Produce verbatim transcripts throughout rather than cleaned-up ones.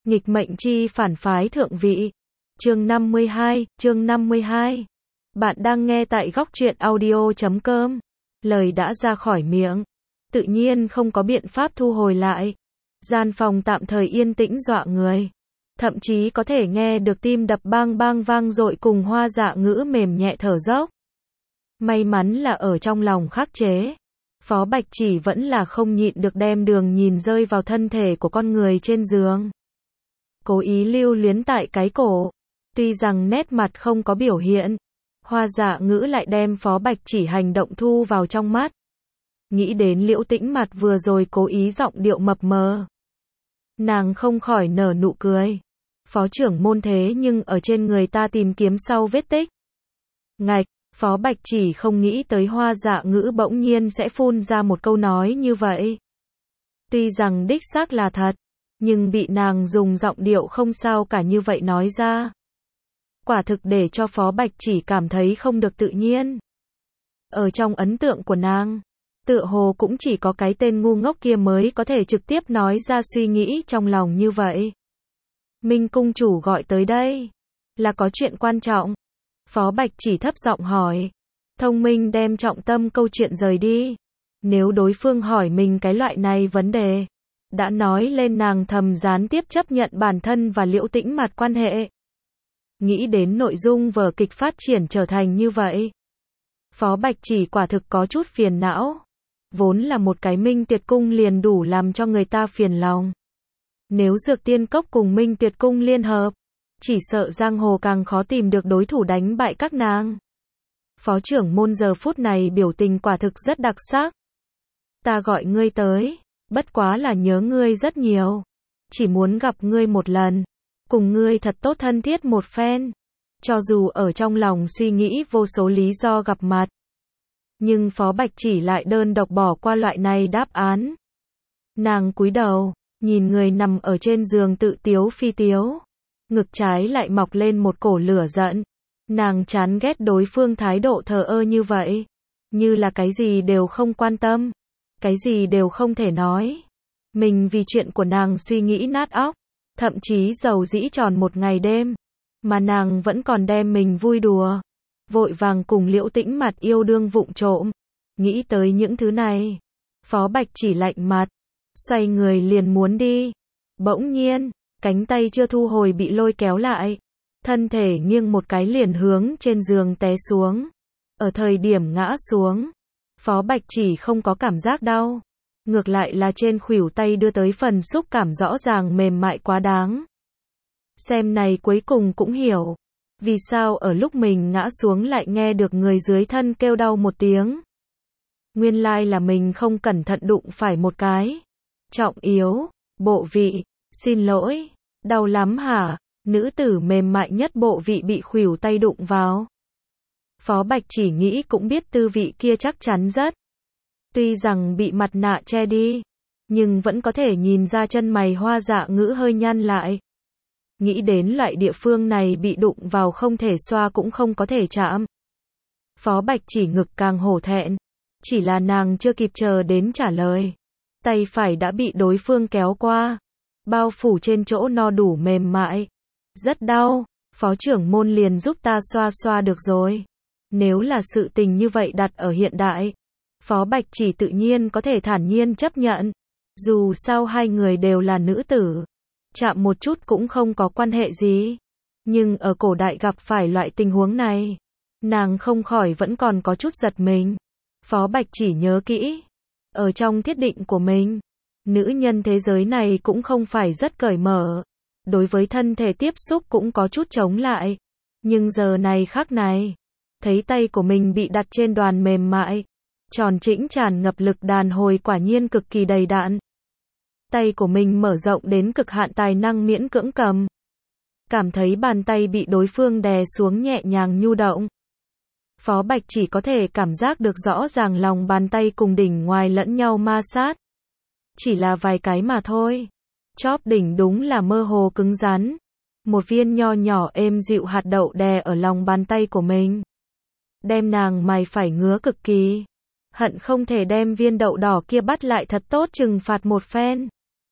Nghịch mệnh chi phản phái thượng vị. Chương năm mươi hai, chương năm mươi hai. Bạn đang nghe tại góc truyện audio chấm com. Lời đã ra khỏi miệng, tự nhiên không có biện pháp thu hồi lại. Gian phòng tạm thời yên tĩnh dọa người. Thậm chí có thể nghe được tim đập bang bang vang dội cùng Hoa Dạ Ngữ mềm nhẹ thở dốc. May mắn là ở trong lòng khắc chế. Phó Bạch Chỉ vẫn là không nhịn được đem đường nhìn rơi vào thân thể của con người trên giường. Cố ý lưu luyến tại cái cổ. Tuy rằng nét mặt không có biểu hiện, Hoa Dạ Ngữ lại đem Phó Bạch Chỉ hành động thu vào trong mắt. Nghĩ đến Liễu Tĩnh mặt vừa rồi cố ý giọng điệu mập mờ, nàng không khỏi nở nụ cười. Phó trưởng môn thế nhưng ở trên người ta tìm kiếm sau vết tích. Ngạch, Phó Bạch Chỉ không nghĩ tới Hoa Dạ Ngữ bỗng nhiên sẽ phun ra một câu nói như vậy. Tuy rằng đích xác là thật, nhưng bị nàng dùng giọng điệu không sao cả như vậy nói ra, quả thực để cho Phó Bạch Chỉ cảm thấy không được tự nhiên. Ở trong ấn tượng của nàng, tựa hồ cũng chỉ có cái tên ngu ngốc kia mới có thể trực tiếp nói ra suy nghĩ trong lòng như vậy. Minh cung chủ gọi tới đây, là có chuyện quan trọng. Phó Bạch Chỉ thấp giọng hỏi. Thông minh đem trọng tâm câu chuyện rời đi. Nếu đối phương hỏi mình cái loại này vấn đề, đã nói lên nàng thầm gián tiếp chấp nhận bản thân và Liễu Tĩnh mặt quan hệ. Nghĩ đến nội dung vở kịch phát triển trở thành như vậy, Phó Bạch Chỉ quả thực có chút phiền não. Vốn là một cái Minh Tuyệt Cung liền đủ làm cho người ta phiền lòng. Nếu Dược Tiên Cốc cùng Minh Tuyệt Cung liên hợp, chỉ sợ giang hồ càng khó tìm được đối thủ đánh bại các nàng. Phó trưởng môn giờ phút này biểu tình quả thực rất đặc sắc. Ta gọi ngươi tới, bất quá là nhớ ngươi rất nhiều. Chỉ muốn gặp ngươi một lần, cùng ngươi thật tốt thân thiết một phen. Cho dù ở trong lòng suy nghĩ vô số lý do gặp mặt, nhưng Phó Bạch Chỉ lại đơn độc bỏ qua loại này đáp án. Nàng cúi đầu, nhìn người nằm ở trên giường tự tiếu phi tiếu. Ngực trái lại mọc lên một cổ lửa giận. Nàng chán ghét đối phương thái độ thờ ơ như vậy. Như là cái gì đều không quan tâm. Cái gì đều không thể nói. Mình vì chuyện của nàng suy nghĩ nát óc. Thậm chí dầu dĩ tròn một ngày đêm. Mà nàng vẫn còn đem mình vui đùa. Vội vàng cùng Liễu Tĩnh mặt yêu đương vụng trộm. Nghĩ tới những thứ này, Phó Bạch Chỉ lạnh mặt. Xoay người liền muốn đi. Bỗng nhiên, cánh tay chưa thu hồi bị lôi kéo lại. Thân thể nghiêng một cái liền hướng trên giường té xuống. Ở thời điểm ngã xuống, Phó Bạch Chỉ không có cảm giác đau. Ngược lại là trên khuỷu tay đưa tới phần xúc cảm rõ ràng mềm mại quá đáng. Xem này cuối cùng cũng hiểu. Vì sao ở lúc mình ngã xuống lại nghe được người dưới thân kêu đau một tiếng. Nguyên lai là mình không cẩn thận đụng phải một cái. Trọng yếu, bộ vị. Xin lỗi, đau lắm hả? Nữ tử mềm mại nhất bộ vị bị khuỷu tay đụng vào. Phó Bạch Chỉ nghĩ cũng biết tư vị kia chắc chắn rất. Tuy rằng bị mặt nạ che đi, nhưng vẫn có thể nhìn ra chân mày Hoa Dạ Ngữ hơi nhăn lại. Nghĩ đến loại địa phương này bị đụng vào không thể xoa cũng không có thể chạm. Phó Bạch Chỉ ngực càng hổ thẹn. Chỉ là nàng chưa kịp chờ đến trả lời, tay phải đã bị đối phương kéo qua. Bao phủ trên chỗ no đủ mềm mại. Rất đau, Phó trưởng môn liền giúp ta xoa xoa được rồi. Nếu là sự tình như vậy đặt ở hiện đại, Phó Bạch Chỉ tự nhiên có thể thản nhiên chấp nhận. Dù sao hai người đều là nữ tử, chạm một chút cũng không có quan hệ gì. Nhưng ở cổ đại gặp phải loại tình huống này, nàng không khỏi vẫn còn có chút giật mình. Phó Bạch Chỉ nhớ kỹ, ở trong thiết định của mình, nữ nhân thế giới này cũng không phải rất cởi mở. Đối với thân thể tiếp xúc cũng có chút chống lại. Nhưng giờ này khắc này, thấy tay của mình bị đặt trên đoàn mềm mại, tròn trĩnh tràn ngập lực đàn hồi quả nhiên cực kỳ đầy đặn. Tay của mình mở rộng đến cực hạn tài năng miễn cưỡng cầm. Cảm thấy bàn tay bị đối phương đè xuống nhẹ nhàng nhu động. Phó Bạch Chỉ có thể cảm giác được rõ ràng lòng bàn tay cùng đỉnh ngoài lẫn nhau ma sát. Chỉ là vài cái mà thôi. Chóp đỉnh đúng là mơ hồ cứng rắn. Một viên nho nhỏ êm dịu hạt đậu đè ở lòng bàn tay của mình. Đem nàng mày phải ngứa cực kỳ. Hận không thể đem viên đậu đỏ kia bắt lại thật tốt trừng phạt một phen.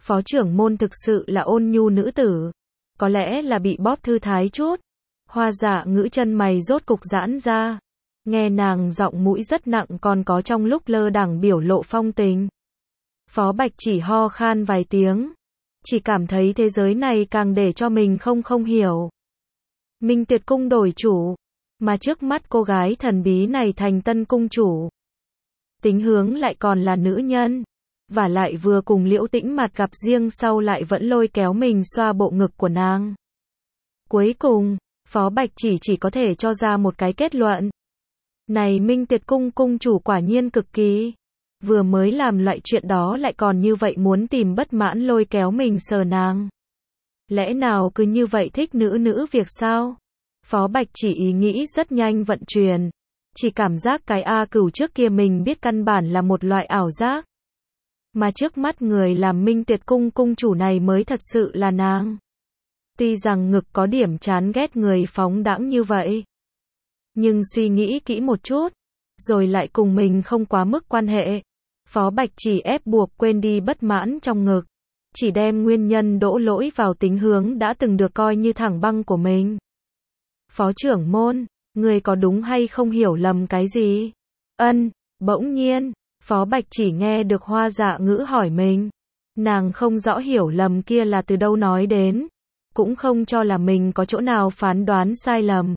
Phó trưởng môn thực sự là ôn nhu nữ tử. Có lẽ là bị bóp thư thái chút. Hoa Dạ Ngữ chân mày rốt cục giãn ra. Nghe nàng giọng mũi rất nặng còn có trong lúc lơ đãng biểu lộ phong tình. Phó Bạch chỉ ho khan vài tiếng. Chỉ cảm thấy thế giới này càng để cho mình không không hiểu. Minh Tuyệt cung đổi chủ. Mà trước mắt cô gái thần bí này thành tân cung chủ. Tính hướng lại còn là nữ nhân. Và lại vừa cùng Liễu Tĩnh Mặt gặp riêng sau lại vẫn lôi kéo mình xoa bộ ngực của nàng. Cuối cùng, Phó Bạch chỉ chỉ có thể cho ra một cái kết luận. Này Minh Tuyệt cung cung chủ quả nhiên cực kỳ. Vừa mới làm loại chuyện đó lại còn như vậy muốn tìm bất mãn lôi kéo mình sờ nàng. Lẽ nào cứ như vậy thích nữ nữ việc sao? Phó Bạch chỉ ý nghĩ rất nhanh vận chuyển. Chỉ cảm giác cái A Cửu trước kia mình biết căn bản là một loại ảo giác. Mà trước mắt người làm Minh Tuyệt cung cung chủ này mới thật sự là nàng. Tuy rằng ngực có điểm chán ghét người phóng đãng như vậy. Nhưng suy nghĩ kỹ một chút. Rồi lại cùng mình không quá mức quan hệ. Phó Bạch chỉ ép buộc quên đi bất mãn trong ngực. Chỉ đem nguyên nhân đổ lỗi vào Tính hướng đã từng được coi như thẳng băng của mình. Phó trưởng môn, người có đúng hay không hiểu lầm cái gì? Ân, bỗng nhiên, Phó Bạch chỉ nghe được Hoa Dạ Ngữ hỏi mình. Nàng không rõ hiểu lầm kia là từ đâu nói đến. Cũng không cho là mình có chỗ nào phán đoán sai lầm.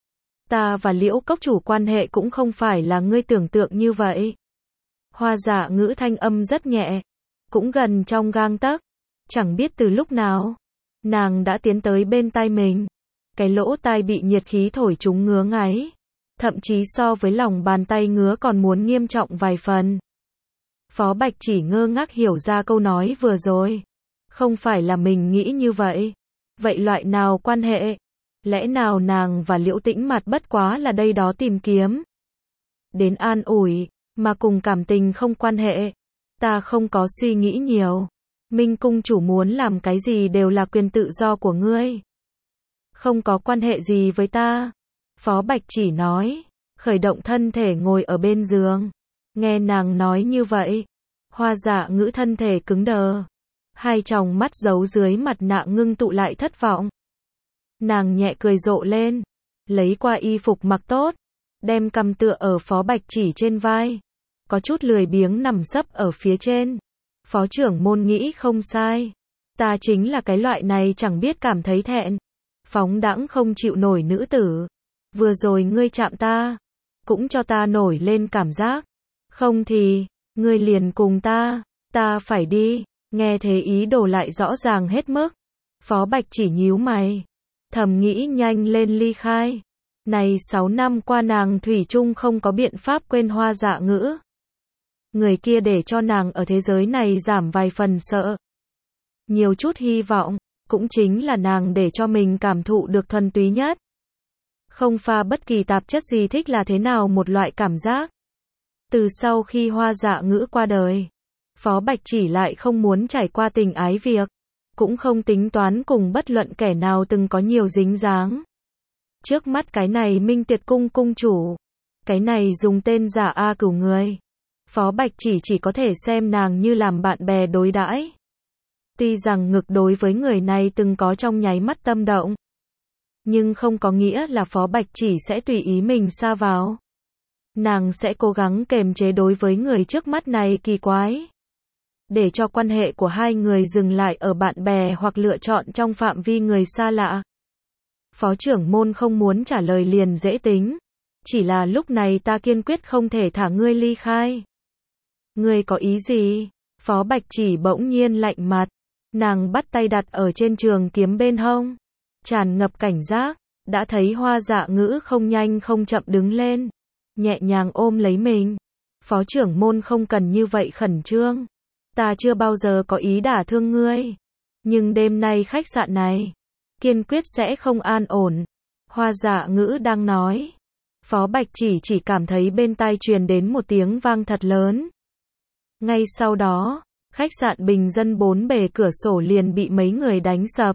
Ta và Liễu cốc chủ quan hệ cũng không phải là ngươi tưởng tượng như vậy. Hoa Dạ Ngữ thanh âm rất nhẹ. Cũng gần trong gang tấc. Chẳng biết từ lúc nào. Nàng đã tiến tới bên tai mình. Cái lỗ tai bị nhiệt khí thổi trúng ngứa ngáy. Thậm chí so với lòng bàn tay ngứa còn muốn nghiêm trọng vài phần. Phó Bạch chỉ ngơ ngác hiểu ra câu nói vừa rồi. Không phải là mình nghĩ như vậy. Vậy loại nào quan hệ? Lẽ nào nàng và Liễu Tĩnh Mặt bất quá là đây đó tìm kiếm? Đến an ủi, mà cùng cảm tình không quan hệ. Ta không có suy nghĩ nhiều. Minh cung chủ muốn làm cái gì đều là quyền tự do của ngươi. Không có quan hệ gì với ta. Phó Bạch chỉ nói. Khởi động thân thể ngồi ở bên giường. Nghe nàng nói như vậy. Hoa Dạ Ngữ thân thể cứng đờ. Hai tròng mắt giấu dưới mặt nạ ngưng tụ lại thất vọng. Nàng nhẹ cười rộ lên. Lấy qua y phục mặc tốt. Đem cằm tựa ở Phó Bạch chỉ trên vai. Có chút lười biếng nằm sấp ở phía trên. Phó trưởng môn nghĩ không sai. Ta chính là cái loại này chẳng biết cảm thấy thẹn. Phóng đãng không chịu nổi nữ tử. Vừa rồi ngươi chạm ta. Cũng cho ta nổi lên cảm giác. Không thì, ngươi liền cùng ta. Ta phải đi. Nghe thế ý đồ lại rõ ràng hết mức. Phó Bạch chỉ nhíu mày. Thầm nghĩ nhanh lên ly khai. Này sáu năm qua nàng thủy chung không có biện pháp quên Hoa Dạ Ngữ. Người kia để cho nàng ở thế giới này giảm vài phần sợ. Nhiều chút hy vọng, cũng chính là nàng để cho mình cảm thụ được thuần túy nhất. Không pha bất kỳ tạp chất gì thích là thế nào một loại cảm giác. Từ sau khi Hoa Dạ Ngữ qua đời, Phó Bạch chỉ lại không muốn trải qua tình ái việc. Cũng không tính toán cùng bất luận kẻ nào từng có nhiều dính dáng. Trước mắt cái này Minh Tuyệt cung cung chủ. Cái này dùng tên giả A Cửu người. Phó Bạch chỉ chỉ có thể xem nàng như làm bạn bè đối đãi. Tuy rằng ngực đối với người này từng có trong nháy mắt tâm động. Nhưng không có nghĩa là Phó Bạch chỉ sẽ tùy ý mình sa vào. Nàng sẽ cố gắng kềm chế đối với người trước mắt này kỳ quái. Để cho quan hệ của hai người dừng lại ở bạn bè hoặc lựa chọn trong phạm vi người xa lạ. Phó trưởng môn không muốn trả lời liền dễ tính. Chỉ là lúc này ta kiên quyết không thể thả ngươi ly khai. Ngươi có ý gì? Phó Bạch chỉ bỗng nhiên lạnh mặt. Nàng bắt tay đặt ở trên trường kiếm bên hông. Tràn ngập cảnh giác. Đã thấy Hoa Dạ Ngữ không nhanh không chậm đứng lên. Nhẹ nhàng ôm lấy mình. Phó trưởng môn không cần như vậy khẩn trương. Ta chưa bao giờ có ý đả thương ngươi. Nhưng đêm nay khách sạn này. Kiên quyết sẽ không an ổn. Hoa Dạ Ngữ đang nói. Phó Bạch chỉ chỉ cảm thấy bên tai truyền đến một tiếng vang thật lớn. Ngay sau đó, khách sạn bình dân bốn bề cửa sổ liền bị mấy người đánh sập.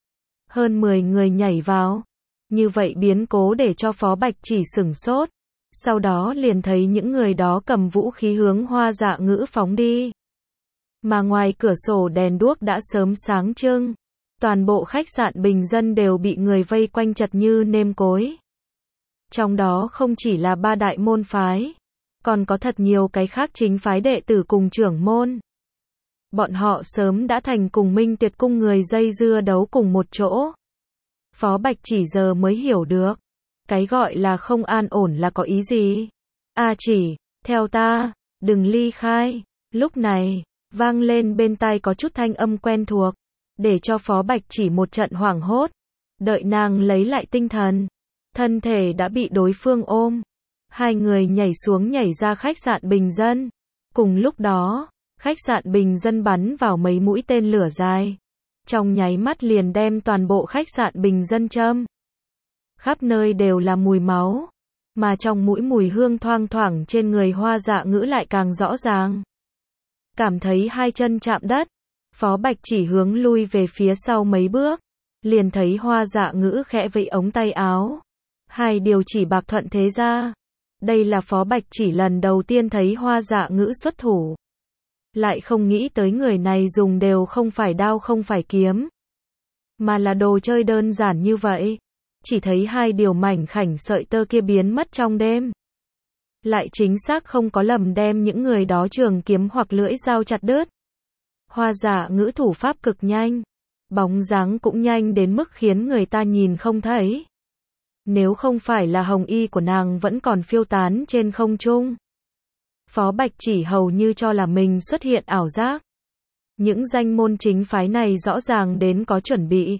Hơn mười người nhảy vào. Như vậy biến cố để cho Phó Bạch chỉ sửng sốt. Sau đó liền thấy những người đó cầm vũ khí hướng Hoa Dạ Ngữ phóng đi. Mà ngoài cửa sổ đèn đuốc đã sớm sáng trưng. Toàn bộ khách sạn bình dân đều bị người vây quanh chật như nêm cối. Trong đó không chỉ là ba đại môn phái, còn có thật nhiều cái khác chính phái đệ tử cùng trưởng môn. Bọn họ sớm đã thành cùng Minh Tuyệt cung người dây dưa đấu cùng một chỗ. Phó Bạch chỉ giờ mới hiểu được, cái gọi là không an ổn là có ý gì. A chỉ, theo ta, đừng ly khai. Lúc này, vang lên bên tai có chút thanh âm quen thuộc, để cho Phó Bạch chỉ một trận hoảng hốt. Đợi nàng lấy lại tinh thần, thân thể đã bị đối phương ôm. Hai người nhảy xuống nhảy ra khách sạn bình dân. Cùng lúc đó, khách sạn bình dân bắn vào mấy mũi tên lửa dài. Trong nháy mắt liền đem toàn bộ khách sạn bình dân châm. Khắp nơi đều là mùi máu. Mà trong mũi mùi hương thoang thoảng trên người Hoa Dạ Ngữ lại càng rõ ràng. Cảm thấy hai chân chạm đất, Phó Bạch chỉ hướng lui về phía sau mấy bước. Liền thấy Hoa Dạ Ngữ khẽ vẫy ống tay áo. Hai điều chỉ bạc thuận thế ra. Đây là Phó Bạch chỉ lần đầu tiên thấy Hoa Dạ Ngữ xuất thủ. Lại không nghĩ tới người này dùng đều không phải đao không phải kiếm, mà là đồ chơi đơn giản như vậy. Chỉ thấy hai điều mảnh khảnh sợi tơ kia biến mất trong đêm. Lại chính xác không có lầm đem những người đó trường kiếm hoặc lưỡi dao chặt đứt. Hoa Dạ Ngữ thủ pháp cực nhanh, bóng dáng cũng nhanh đến mức khiến người ta nhìn không thấy. Nếu không phải là hồng y của nàng vẫn còn phiêu tán trên không trung, Phó Bạch chỉ hầu như cho là mình xuất hiện ảo giác. Những danh môn chính phái này rõ ràng đến có chuẩn bị.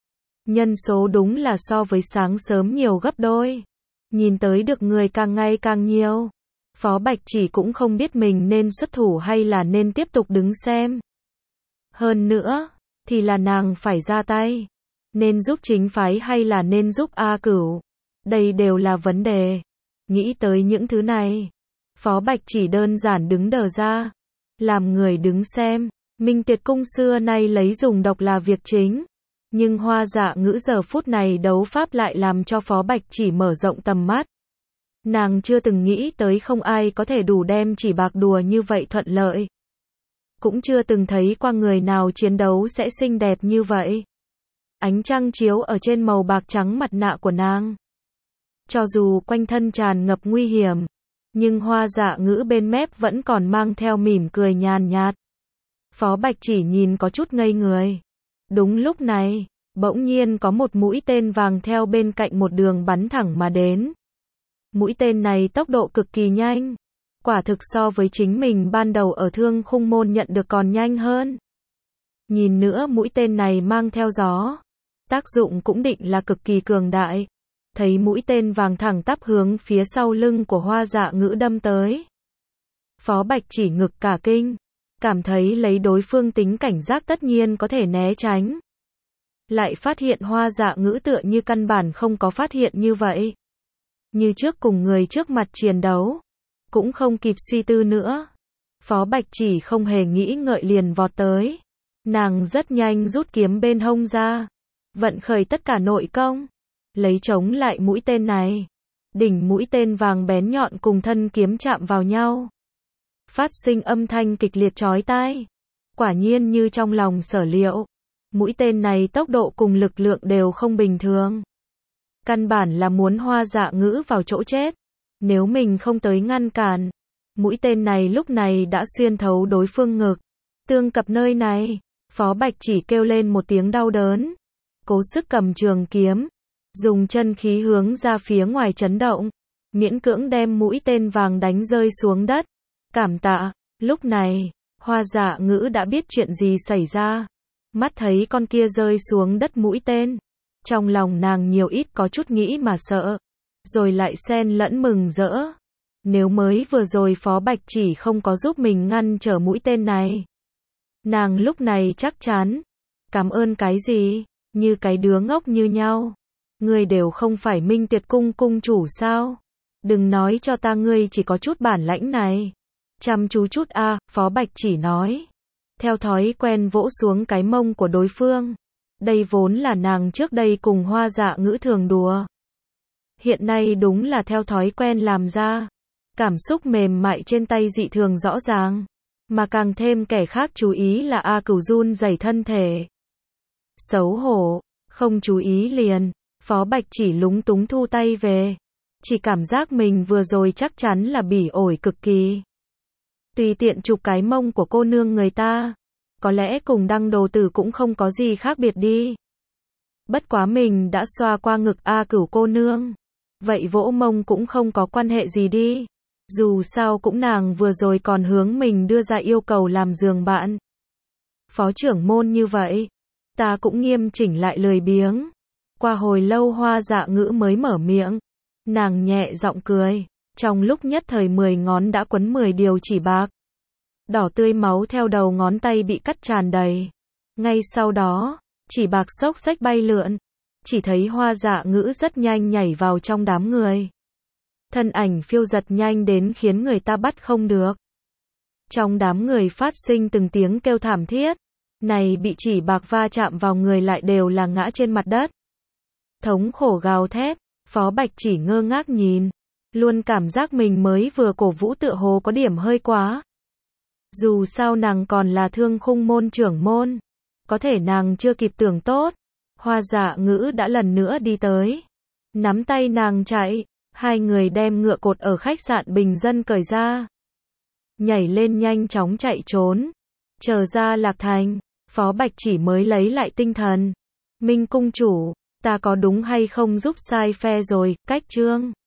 Nhân số đúng là so với sáng sớm nhiều gấp đôi. Nhìn tới được người càng ngày càng nhiều. Phó Bạch chỉ cũng không biết mình nên xuất thủ hay là nên tiếp tục đứng xem. Hơn nữa, thì là nàng phải ra tay. Nên giúp chính phái hay là nên giúp A Cửu? Đây đều là vấn đề. Nghĩ tới những thứ này, Phó Bạch chỉ đơn giản đứng đờ ra. Làm người đứng xem. Minh Tuyệt cung xưa nay lấy dùng độc là việc chính. Nhưng Hoa Dạ Ngữ giờ phút này đấu pháp lại làm cho Phó Bạch chỉ mở rộng tầm mắt. Nàng chưa từng nghĩ tới không ai có thể đủ đem chỉ bạc đùa như vậy thuận lợi. Cũng chưa từng thấy qua người nào chiến đấu sẽ xinh đẹp như vậy. Ánh trăng chiếu ở trên màu bạc trắng mặt nạ của nàng. Cho dù quanh thân tràn ngập nguy hiểm, nhưng Hoa Dạ Ngữ bên mép vẫn còn mang theo mỉm cười nhàn nhạt. Phó Bạch chỉ nhìn có chút ngây người. Đúng lúc này, bỗng nhiên có một mũi tên vàng theo bên cạnh một đường bắn thẳng mà đến. Mũi tên này tốc độ cực kỳ nhanh. Quả thực so với chính mình ban đầu ở Thương Khung Môn nhận được còn nhanh hơn. Nhìn nữa mũi tên này mang theo gió. Tác dụng cũng định là cực kỳ cường đại. Thấy mũi tên vàng thẳng tắp hướng phía sau lưng của Hoa Dạ Ngữ đâm tới. Phó Bạch chỉ ngực cả kinh. Cảm thấy lấy đối phương tính cảnh giác tất nhiên có thể né tránh. Lại phát hiện Hoa Dạ Ngữ tựa như căn bản không có phát hiện như vậy. Như trước cùng người trước mặt chiến đấu. Cũng không kịp suy tư nữa. Phó Bạch chỉ không hề nghĩ ngợi liền vọt tới. Nàng rất nhanh rút kiếm bên hông ra. Vận khởi tất cả nội công. Lấy chống lại mũi tên này. Đỉnh mũi tên vàng bén nhọn cùng thân kiếm chạm vào nhau. Phát sinh âm thanh kịch liệt chói tai. Quả nhiên như trong lòng sở liệu. Mũi tên này tốc độ cùng lực lượng đều không bình thường. Căn bản là muốn Hoa Dạ Ngữ vào chỗ chết. Nếu mình không tới ngăn cản, mũi tên này lúc này đã xuyên thấu đối phương ngực. Tương cập nơi này, Phó Bạch chỉ kêu lên một tiếng đau đớn. Cố sức cầm trường kiếm, dùng chân khí hướng ra phía ngoài chấn động, miễn cưỡng đem mũi tên vàng đánh rơi xuống đất. Cảm tạ. Lúc này, Hoa Dạ Ngữ đã biết chuyện gì xảy ra. Mắt thấy con kia rơi xuống đất mũi tên. Trong lòng nàng nhiều ít có chút nghĩ mà sợ. Rồi lại xen lẫn mừng rỡ. Nếu mới vừa rồi Phó Bạch chỉ không có giúp mình ngăn trở mũi tên này. Nàng lúc này chắc chắn. Cảm ơn cái gì? Như cái đứa ngốc như nhau. Ngươi đều không phải Minh Tuyệt cung cung chủ sao? Đừng nói cho ta ngươi chỉ có chút bản lãnh này. Chăm chú chút a, à, Phó Bạch chỉ nói. Theo thói quen vỗ xuống cái mông của đối phương. Đây vốn là nàng trước đây cùng Hoa Dạ Ngữ thường đùa. Hiện nay đúng là theo thói quen làm ra. Cảm xúc mềm mại trên tay dị thường rõ ràng. Mà càng thêm kẻ khác chú ý là A Cửu run rẩy thân thể. Xấu hổ, không chú ý liền, Phó Bạch chỉ lúng túng thu tay về. Chỉ cảm giác mình vừa rồi chắc chắn là bỉ ổi cực kỳ. Tùy tiện chụp cái mông của cô nương người ta. Có lẽ cùng Đăng Đồ Tử cũng không có gì khác biệt đi. Bất quá mình đã xoa qua ngực A Cửu cô nương. Vậy vỗ mông cũng không có quan hệ gì đi. Dù sao cũng nàng vừa rồi còn hướng mình đưa ra yêu cầu làm giường bạn. Phó trưởng môn như vậy. Ta cũng nghiêm chỉnh lại lười biếng. Qua hồi lâu Hoa Dạ Ngữ mới mở miệng. Nàng nhẹ giọng cười. Trong lúc nhất thời mười ngón đã quấn mười điều chỉ bạc. Đỏ tươi máu theo đầu ngón tay bị cắt tràn đầy. Ngay sau đó, chỉ bạc xốc xách bay lượn. Chỉ thấy Hoa Dạ Ngữ rất nhanh nhảy vào trong đám người. Thân ảnh phiêu giật nhanh đến khiến người ta bắt không được. Trong đám người phát sinh từng tiếng kêu thảm thiết. Này bị chỉ bạc va chạm vào người lại đều là ngã trên mặt đất. Thống khổ gào thét, Phó Bạch chỉ ngơ ngác nhìn. Luôn cảm giác mình mới vừa cổ vũ tựa hồ có điểm hơi quá. Dù sao nàng còn là Thương Khung môn trưởng môn. Có thể nàng chưa kịp tưởng tốt. Hoa Dạ Ngữ đã lần nữa đi tới. Nắm tay nàng chạy. Hai người đem ngựa cột ở khách sạn bình dân cởi ra. Nhảy lên nhanh chóng chạy trốn. Chờ ra Lạc Thành. Phó Bạch chỉ mới lấy lại tinh thần. Minh cung chủ, ta có đúng hay không giúp sai phe rồi, cách trương.